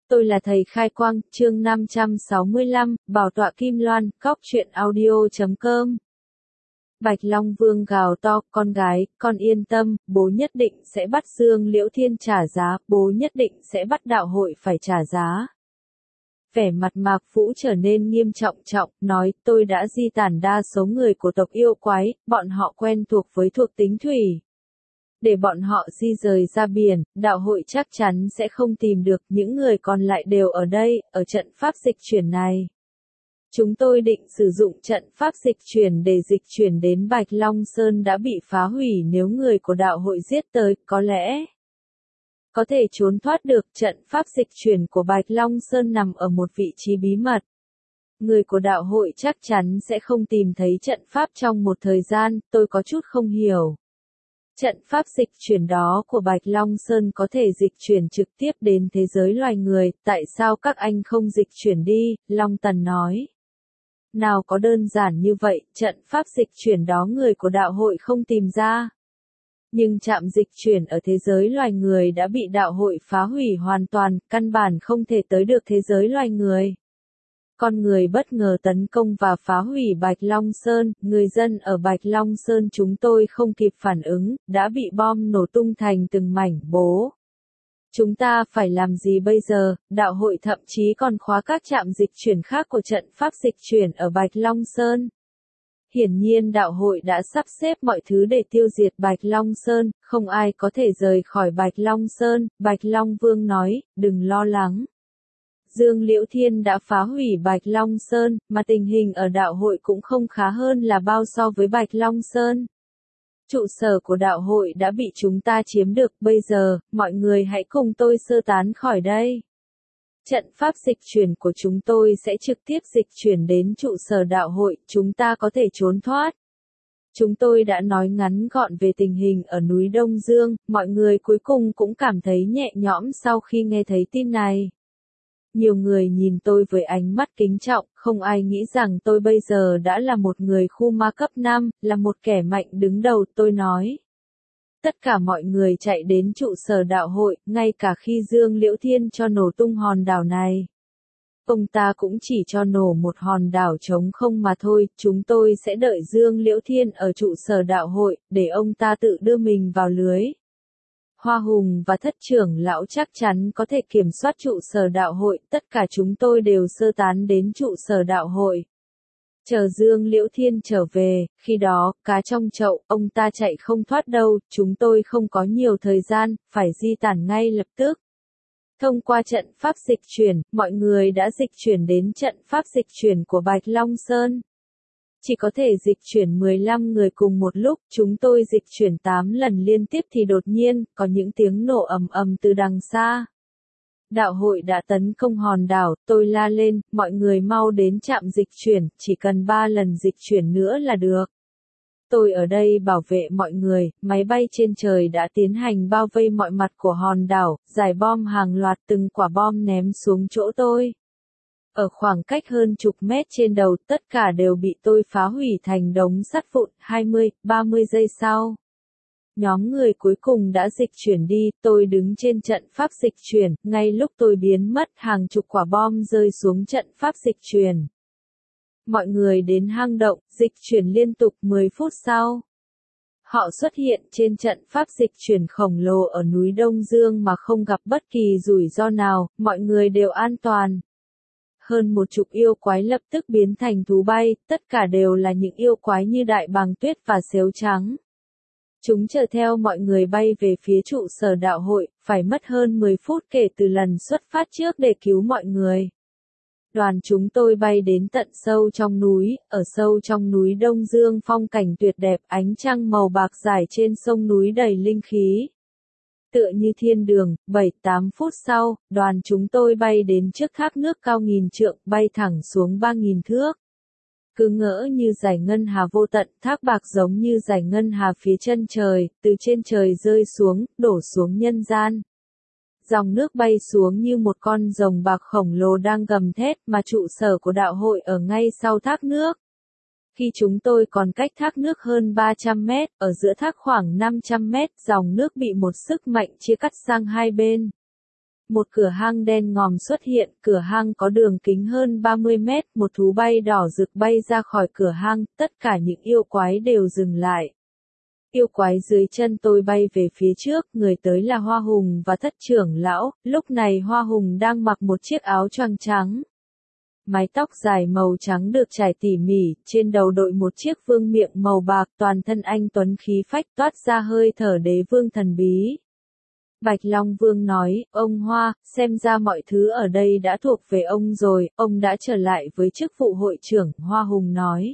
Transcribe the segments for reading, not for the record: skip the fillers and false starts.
Tôi là thầy Khai Quang, chương 565, bảo tọa Kim Loan, cóc truyện audio.com. Bạch Long Vương gào to, con gái, con yên tâm, bố nhất định sẽ bắt Dương Liễu Thiên trả giá, bố nhất định sẽ bắt đạo hội phải trả giá. Vẻ mặt Mạc Vũ trở nên nghiêm trọng, nói, tôi đã di tản đa số người của tộc yêu quái, bọn họ quen thuộc với thuộc tính thủy. Để bọn họ di rời ra biển, đạo hội chắc chắn sẽ không tìm được, những người còn lại đều ở đây, ở trận pháp dịch chuyển này. Chúng tôi định sử dụng trận pháp dịch chuyển để dịch chuyển đến Bạch Long Sơn đã bị phá hủy, nếu người của đạo hội giết tới, có lẽ có thể trốn thoát được. Trận pháp dịch chuyển của Bạch Long Sơn nằm ở một vị trí bí mật. Người của đạo hội chắc chắn sẽ không tìm thấy trận pháp trong một thời gian, tôi có chút không hiểu. Trận pháp dịch chuyển đó của Bạch Long Sơn có thể dịch chuyển trực tiếp đến thế giới loài người, tại sao các anh không dịch chuyển đi, Long Tần nói. Nào có đơn giản như vậy, trận pháp dịch chuyển đó người của đạo hội không tìm ra. Nhưng trạm dịch chuyển ở thế giới loài người đã bị đạo hội phá hủy hoàn toàn, căn bản không thể tới được thế giới loài người. Con người bất ngờ tấn công và phá hủy Bạch Long Sơn, người dân ở Bạch Long Sơn chúng tôi không kịp phản ứng, đã bị bom nổ tung thành từng mảnh bố. Chúng ta phải làm gì bây giờ? Đạo hội thậm chí còn khóa các trạm dịch chuyển khác của trận pháp dịch chuyển ở Bạch Long Sơn. Hiển nhiên đạo hội đã sắp xếp mọi thứ để tiêu diệt Bạch Long Sơn, không ai có thể rời khỏi Bạch Long Sơn, Bạch Long Vương nói, đừng lo lắng. Dương Liễu Thiên đã phá hủy Bạch Long Sơn, mà tình hình ở đạo hội cũng không khá hơn là bao so với Bạch Long Sơn. Trụ sở của đạo hội đã bị chúng ta chiếm được, bây giờ, mọi người hãy cùng tôi sơ tán khỏi đây. Trận pháp dịch chuyển của chúng tôi sẽ trực tiếp dịch chuyển đến trụ sở đạo hội, chúng ta có thể trốn thoát. Chúng tôi đã nói ngắn gọn về tình hình ở núi Đông Dương, mọi người cuối cùng cũng cảm thấy nhẹ nhõm sau khi nghe thấy tin này. Nhiều người nhìn tôi với ánh mắt kính trọng, không ai nghĩ rằng tôi bây giờ đã là một người khu ma cấp 5, là một kẻ mạnh đứng đầu, tôi nói. Tất cả mọi người chạy đến trụ sở đạo hội, ngay cả khi Dương Liễu Thiên cho nổ tung hòn đảo này. Ông ta cũng chỉ cho nổ một hòn đảo trống không mà thôi, chúng tôi sẽ đợi Dương Liễu Thiên ở trụ sở đạo hội, để ông ta tự đưa mình vào lưới. Hoa Hùng và Thất trưởng lão chắc chắn có thể kiểm soát trụ sở đạo hội, tất cả chúng tôi đều sơ tán đến trụ sở đạo hội. Chờ Dương Liễu Thiên trở về, khi đó, cá trong chậu, ông ta chạy không thoát đâu, chúng tôi không có nhiều thời gian, phải di tản ngay lập tức. Thông qua trận pháp dịch chuyển, mọi người đã dịch chuyển đến trận pháp dịch chuyển của Bạch Long Sơn. Chỉ có thể dịch chuyển 15 người cùng một lúc, chúng tôi dịch chuyển 8 lần liên tiếp thì đột nhiên, có những tiếng nổ ầm ầm từ đằng xa. Đạo hội đã tấn công hòn đảo, tôi la lên, mọi người mau đến trạm dịch chuyển, chỉ cần 3 lần dịch chuyển nữa là được. Tôi ở đây bảo vệ mọi người, máy bay trên trời đã tiến hành bao vây mọi mặt của hòn đảo, giải bom hàng loạt từng quả bom ném xuống chỗ tôi. Ở khoảng cách hơn chục mét trên đầu, tất cả đều bị tôi phá hủy thành đống sắt vụn, 20-30 giây sau. Nhóm người cuối cùng đã dịch chuyển đi, tôi đứng trên trận pháp dịch chuyển, ngay lúc tôi biến mất hàng chục quả bom rơi xuống trận pháp dịch chuyển. Mọi người đến hang động, dịch chuyển liên tục 10 phút sau. Họ xuất hiện trên trận pháp dịch chuyển khổng lồ ở núi Đông Dương mà không gặp bất kỳ rủi ro nào, mọi người đều an toàn. Hơn 10 yêu quái lập tức biến thành thú bay, tất cả đều là những yêu quái như đại bàng tuyết và sếu trắng. Chúng chở theo mọi người bay về phía trụ sở đạo hội, phải mất hơn 10 phút kể từ lần xuất phát trước để cứu mọi người. Đoàn chúng tôi bay đến tận sâu trong núi, ở sâu trong núi Đông Dương phong cảnh tuyệt đẹp, ánh trăng màu bạc rải trên sông núi đầy linh khí. Tựa như thiên đường, 7-8 phút sau, đoàn chúng tôi bay đến trước thác nước cao 1000 trượng, bay thẳng xuống 3000 thước. Cứ ngỡ như dải ngân hà vô tận, thác bạc giống như dải ngân hà phía chân trời, từ trên trời rơi xuống, đổ xuống nhân gian. Dòng nước bay xuống như một con rồng bạc khổng lồ đang gầm thét, mà trụ sở của đạo hội ở ngay sau thác nước. Khi chúng tôi còn cách thác nước hơn 300 mét, ở giữa thác khoảng 500 mét, dòng nước bị một sức mạnh chia cắt sang hai bên. Một cửa hang đen ngòm xuất hiện, cửa hang có đường kính hơn 30 mét, một thú bay đỏ rực bay ra khỏi cửa hang, tất cả những yêu quái đều dừng lại. Yêu quái dưới chân tôi bay về phía trước, người tới là Hoa Hùng và Thất trưởng lão, lúc này Hoa Hùng đang mặc một chiếc áo choàng trắng. Mái tóc dài màu trắng được trải tỉ mỉ, trên đầu đội một chiếc vương miện màu bạc, toàn thân anh tuấn khí phách toát ra hơi thở đế vương thần bí. Bạch Long Vương nói, ông Hoa, xem ra mọi thứ ở đây đã thuộc về ông rồi, ông đã trở lại với chức vụ hội trưởng, Hoa Hùng nói.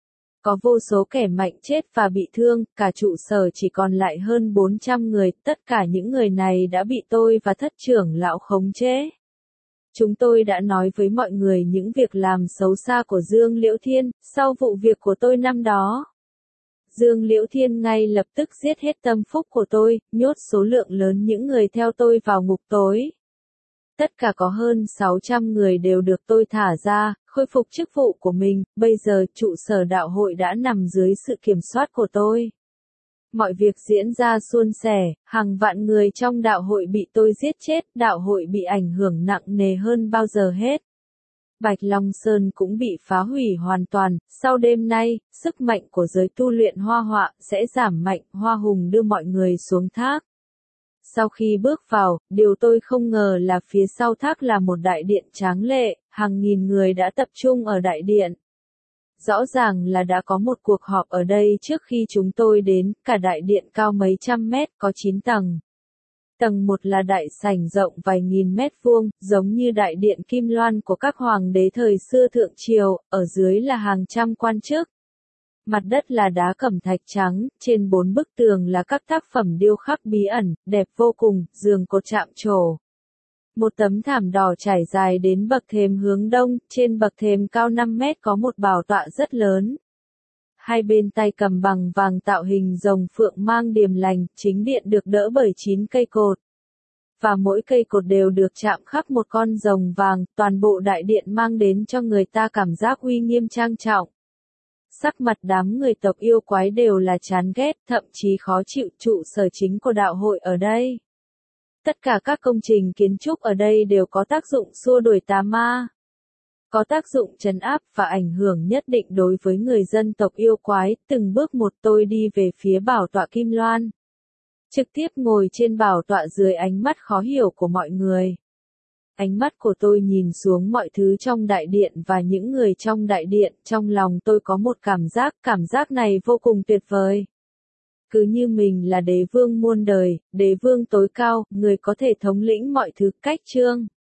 Có vô số kẻ mạnh chết và bị thương, cả trụ sở chỉ còn lại hơn 400 người, tất cả những người này đã bị tôi và Thất trưởng lão khống chế. Chúng tôi đã nói với mọi người những việc làm xấu xa của Dương Liễu Thiên, sau vụ việc của tôi năm đó. Dương Liễu Thiên ngay lập tức giết hết tâm phúc của tôi, nhốt số lượng lớn những người theo tôi vào ngục tối. Tất cả có hơn 600 người đều được tôi thả ra, khôi phục chức vụ của mình, bây giờ trụ sở đạo hội đã nằm dưới sự kiểm soát của tôi. Mọi việc diễn ra suôn sẻ, hàng vạn người trong đạo hội bị tôi giết chết, đạo hội bị ảnh hưởng nặng nề hơn bao giờ hết. Bạch Long Sơn cũng bị phá hủy hoàn toàn, sau đêm nay, sức mạnh của giới tu luyện hoa họa sẽ giảm mạnh, Hoa Hùng đưa mọi người xuống thác. Sau khi bước vào, điều tôi không ngờ là phía sau thác là một đại điện tráng lệ, hàng nghìn người đã tập trung ở đại điện. Rõ ràng là đã có một cuộc họp ở đây trước khi chúng tôi đến, cả đại điện cao mấy trăm mét, có 9 tầng. Tầng 1 là đại sảnh rộng vài nghìn mét vuông, giống như đại điện Kim Loan của các hoàng đế thời xưa thượng triều, ở dưới là hàng trăm quan chức. Mặt đất là đá cẩm thạch trắng, trên 4 bức tường là các tác phẩm điêu khắc bí ẩn, đẹp vô cùng, giường cột chạm trổ. Một tấm thảm đỏ trải dài đến bậc thềm hướng đông, trên bậc thềm cao 5 mét có một bảo tọa rất lớn. Hai bên tay cầm bằng vàng tạo hình rồng phượng mang điềm lành, chính điện được đỡ bởi 9 cây cột. Và mỗi cây cột đều được chạm khắc một con rồng vàng, toàn bộ đại điện mang đến cho người ta cảm giác uy nghiêm trang trọng. Sắc mặt đám người tộc yêu quái đều là chán ghét, thậm chí khó chịu, trụ sở chính của đạo hội ở đây. Tất cả các công trình kiến trúc ở đây đều có tác dụng xua đuổi tà ma. Có tác dụng trấn áp và ảnh hưởng nhất định đối với người dân tộc yêu quái, từng bước một tôi đi về phía bảo tọa Kim Loan. Trực tiếp ngồi trên bảo tọa dưới ánh mắt khó hiểu của mọi người. Ánh mắt của tôi nhìn xuống mọi thứ trong đại điện và những người trong đại điện, trong lòng tôi có một cảm giác này vô cùng tuyệt vời. Cứ như mình là đế vương muôn đời, đế vương tối cao, người có thể thống lĩnh mọi thứ, cách chương.